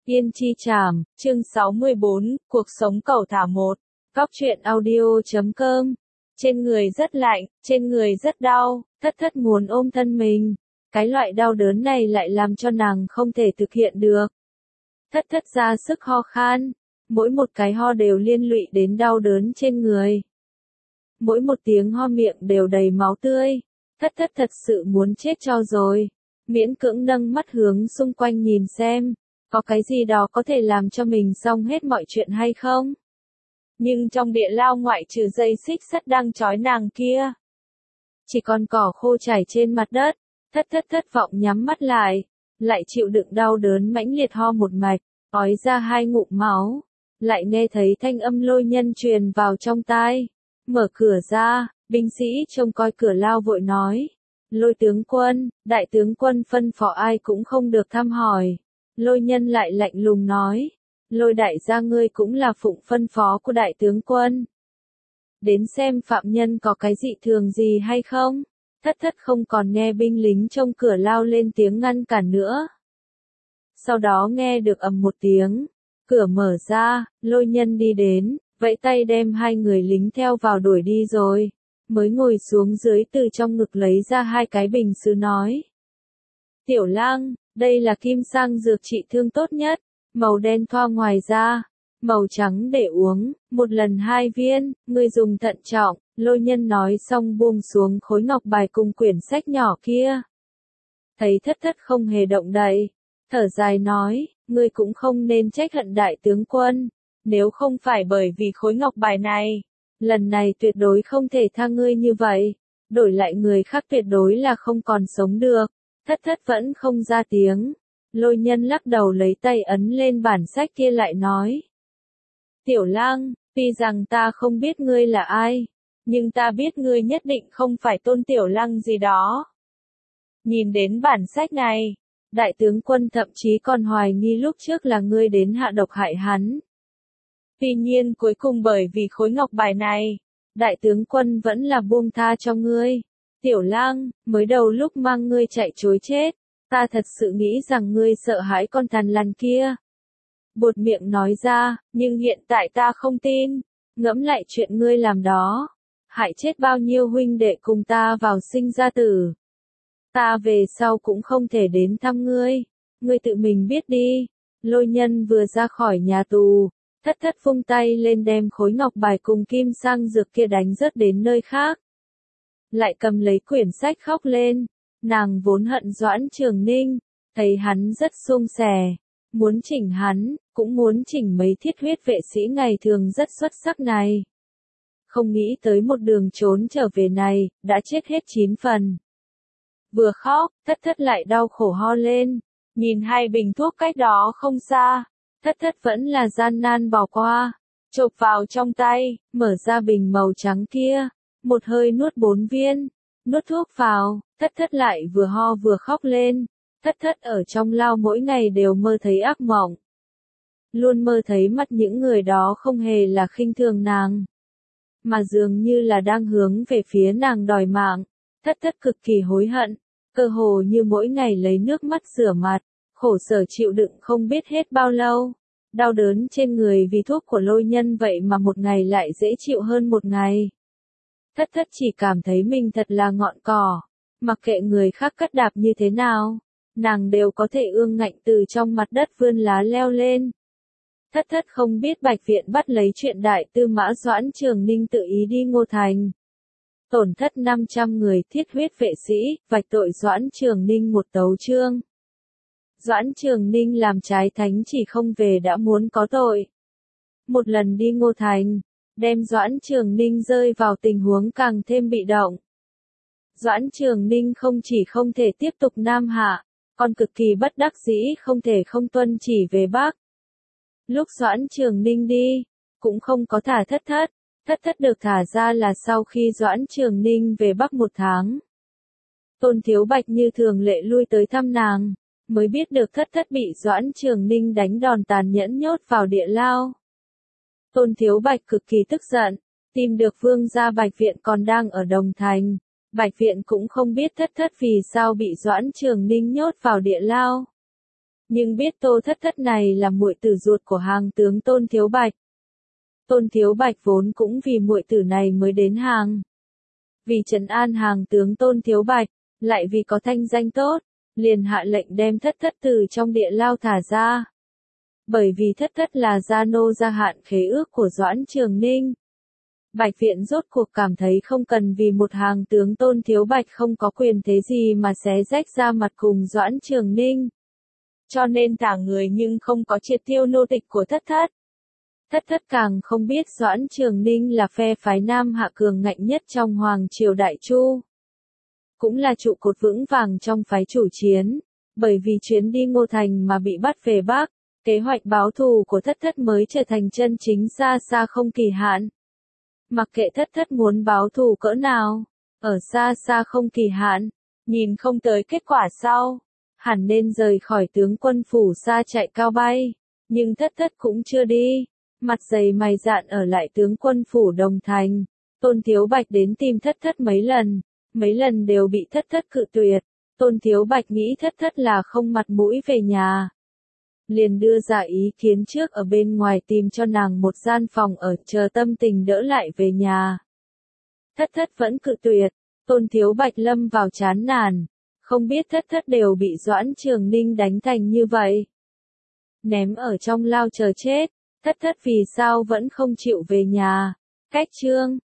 Yên Chi Trảm, chương 64, cuộc sống cẩu thả một. Góc truyện audio.com. Trên người rất lạnh, trên người rất đau, thất thất muốn ôm thân mình. Cái loại đau đớn này lại làm cho nàng không thể thực hiện được. Thất thất ra sức ho khan, mỗi một cái ho đều liên lụy đến đau đớn trên người. Mỗi một tiếng ho miệng đều đầy máu tươi. Thất thất thật sự muốn chết cho rồi. Miễn cưỡng nâng mắt hướng xung quanh nhìn xem. Có cái gì đó có thể làm cho mình xong hết mọi chuyện hay không? Nhưng trong địa lao ngoại trừ dây xích sắt đang trói nàng kia, chỉ còn cỏ khô trải trên mặt đất. Thất thất vọng nhắm mắt lại chịu đựng đau đớn mãnh liệt ho một mạch, ói ra 2 ngụm máu, lại nghe thấy thanh âm Lôi Nhân truyền vào trong tai. Mở cửa ra, binh sĩ trông coi cửa lao vội nói: Lôi tướng quân, đại tướng quân phân phó ai cũng không được thăm hỏi. Lôi Nhân lại lạnh lùng nói: Lôi đại gia ngươi cũng là phụng phân phó của đại tướng quân. Đến xem phạm nhân có cái dị thường gì hay không. Thất thất không còn nghe binh lính trong cửa lao lên tiếng ngăn cản nữa. Sau đó nghe được ầm một tiếng, cửa mở ra, Lôi Nhân đi đến, vẫy tay đem 2 người lính theo vào đuổi đi rồi, mới ngồi xuống dưới từ trong ngực lấy ra 2 cái bình sứ nói: Tiểu lang, đây là kim sang dược trị thương tốt nhất, màu đen thoa ngoài ra, màu trắng để uống, một lần 2 viên, ngươi dùng thận trọng. Lôi Nhân nói xong buông xuống khối ngọc bài cùng quyển sách nhỏ kia. Thấy thất thất không hề động đậy, thở dài nói: ngươi cũng không nên trách hận đại tướng quân, nếu không phải bởi vì khối ngọc bài này, lần này tuyệt đối không thể tha ngươi như vậy, đổi lại người khác tuyệt đối là không còn sống được. Thất thất vẫn không ra tiếng. Lôi Nhân lắc đầu lấy tay ấn lên bản sách kia lại nói: Tiểu lang, tuy rằng ta không biết ngươi là ai, nhưng ta biết ngươi nhất định không phải Tôn Tiểu Lăng gì đó. Nhìn đến bản sách này, đại tướng quân thậm chí còn hoài nghi lúc trước là ngươi đến hạ độc hại hắn. Tuy nhiên cuối cùng bởi vì khối ngọc bài này, đại tướng quân vẫn là buông tha cho ngươi. Tiểu lang, mới đầu lúc mang ngươi chạy trối chết, ta thật sự nghĩ rằng ngươi sợ hãi con thằn lằn kia. Buột miệng nói ra, nhưng hiện tại ta không tin. Ngẫm lại chuyện ngươi làm đó, hại chết bao nhiêu huynh đệ cùng ta vào sinh ra tử. Ta về sau cũng không thể đến thăm ngươi, ngươi tự mình biết đi. Lôi Nhân vừa ra khỏi nhà tù, thất thất vung tay lên đem khối ngọc bài cùng kim sang dược kia đánh rớt đến nơi khác. Lại cầm lấy quyển sách khóc lên. Nàng vốn hận Doãn Trường Ninh, thấy hắn rất suông sẻ, muốn chỉnh hắn, cũng muốn chỉnh mấy thiết huyết vệ sĩ ngày thường rất xuất sắc này. Không nghĩ tới một đường trốn trở về này, đã chết hết 9 phần. Vừa khóc, thất thất lại đau khổ ho lên, nhìn 2 bình thuốc cách đó không xa, thất thất vẫn là gian nan bỏ qua, chộp vào trong tay, mở ra bình màu trắng kia, một hơi nuốt 4 viên, nuốt thuốc vào, thất thất lại vừa ho vừa khóc lên. Thất thất ở trong lao mỗi ngày đều mơ thấy ác mộng. Luôn mơ thấy mặt những người đó không hề là khinh thường nàng, mà dường như là đang hướng về phía nàng đòi mạng. Thất thất cực kỳ hối hận, cơ hồ như mỗi ngày lấy nước mắt rửa mặt, khổ sở chịu đựng không biết hết bao lâu. Đau đớn trên người vì thuốc của Lôi Nhân vậy mà một ngày lại dễ chịu hơn một ngày. Thất thất chỉ cảm thấy mình thật là ngọn cỏ, mặc kệ người khác cắt đạp như thế nào, nàng đều có thể ương ngạnh từ trong mặt đất vươn lá leo lên. Thất thất không biết Bạch Viện bắt lấy chuyện đại tư mã Doãn Trường Ninh tự ý đi Ngô Thành. Tổn thất 500 người thiết huyết vệ sĩ, vạch tội Doãn Trường Ninh một tấu chương. Doãn Trường Ninh làm trái thánh chỉ không về đã muốn có tội. Một lần đi Ngô Thành, đem Doãn Trường Ninh rơi vào tình huống càng thêm bị động. Doãn Trường Ninh không chỉ không thể tiếp tục Nam Hạ, còn cực kỳ bất đắc dĩ không thể không tuân chỉ về Bắc. Lúc Doãn Trường Ninh đi, cũng không có thả thất thất. Thất thất được thả ra là sau khi Doãn Trường Ninh về Bắc 1 tháng. Tôn Thiếu Bạch như thường lệ lui tới thăm nàng, mới biết được thất thất bị Doãn Trường Ninh đánh đòn tàn nhẫn nhốt vào địa lao. Tôn Thiếu Bạch cực kỳ tức giận, tìm được vương gia Bạch Viện còn đang ở Đồng Thành. Bạch Viện cũng không biết thất thất vì sao bị Doãn Trường Ninh nhốt vào địa lao. Nhưng biết Tô Thất Thất này là muội tử ruột của hàng tướng Tôn Thiếu Bạch. Tôn Thiếu Bạch vốn cũng vì muội tử này mới đến hàng. Vì trấn an hàng tướng Tôn Thiếu Bạch, lại vì có thanh danh tốt, liền hạ lệnh đem Thất Thất từ trong địa lao thả ra. Bởi vì Thất Thất là gia nô gia hạn khế ước của Doãn Trường Ninh. Bạch Viện rốt cuộc cảm thấy không cần vì một hàng tướng Tôn Thiếu Bạch không có quyền thế gì mà xé rách ra mặt cùng Doãn Trường Ninh. Cho nên thả người nhưng không có triệt tiêu nô tịch của Thất Thất. Thất Thất càng không biết Doãn Trường Ninh là phe phái Nam Hạ cường ngạnh nhất trong Hoàng triều Đại Chu. Cũng là trụ cột vững vàng trong phái chủ chiến, bởi vì chuyến đi Ngô Thành mà bị bắt về Bắc, kế hoạch báo thù của Thất Thất mới trở thành chân chính xa xa không kỳ hạn. Mặc kệ Thất Thất muốn báo thù cỡ nào, ở xa xa không kỳ hạn, nhìn không tới kết quả sau, hẳn nên rời khỏi tướng quân phủ xa chạy cao bay, nhưng Thất Thất cũng chưa đi, mặt dày mày dạn ở lại tướng quân phủ Đồng Thành. Tôn Thiếu Bạch đến tìm Thất Thất mấy lần đều bị Thất Thất cự tuyệt. Tôn Thiếu Bạch nghĩ Thất Thất là không mặt mũi về nhà, liền đưa ra ý kiến trước ở bên ngoài tìm cho nàng một gian phòng ở chờ tâm tình đỡ lại về nhà. Thất Thất vẫn cự tuyệt, Tôn Thiếu Bạch lâm vào chán nản, không biết Thất Thất đều bị Doãn Trường Ninh đánh thành như vậy. Ném ở trong lao chờ chết, Thất Thất vì sao vẫn không chịu về nhà. Cách chương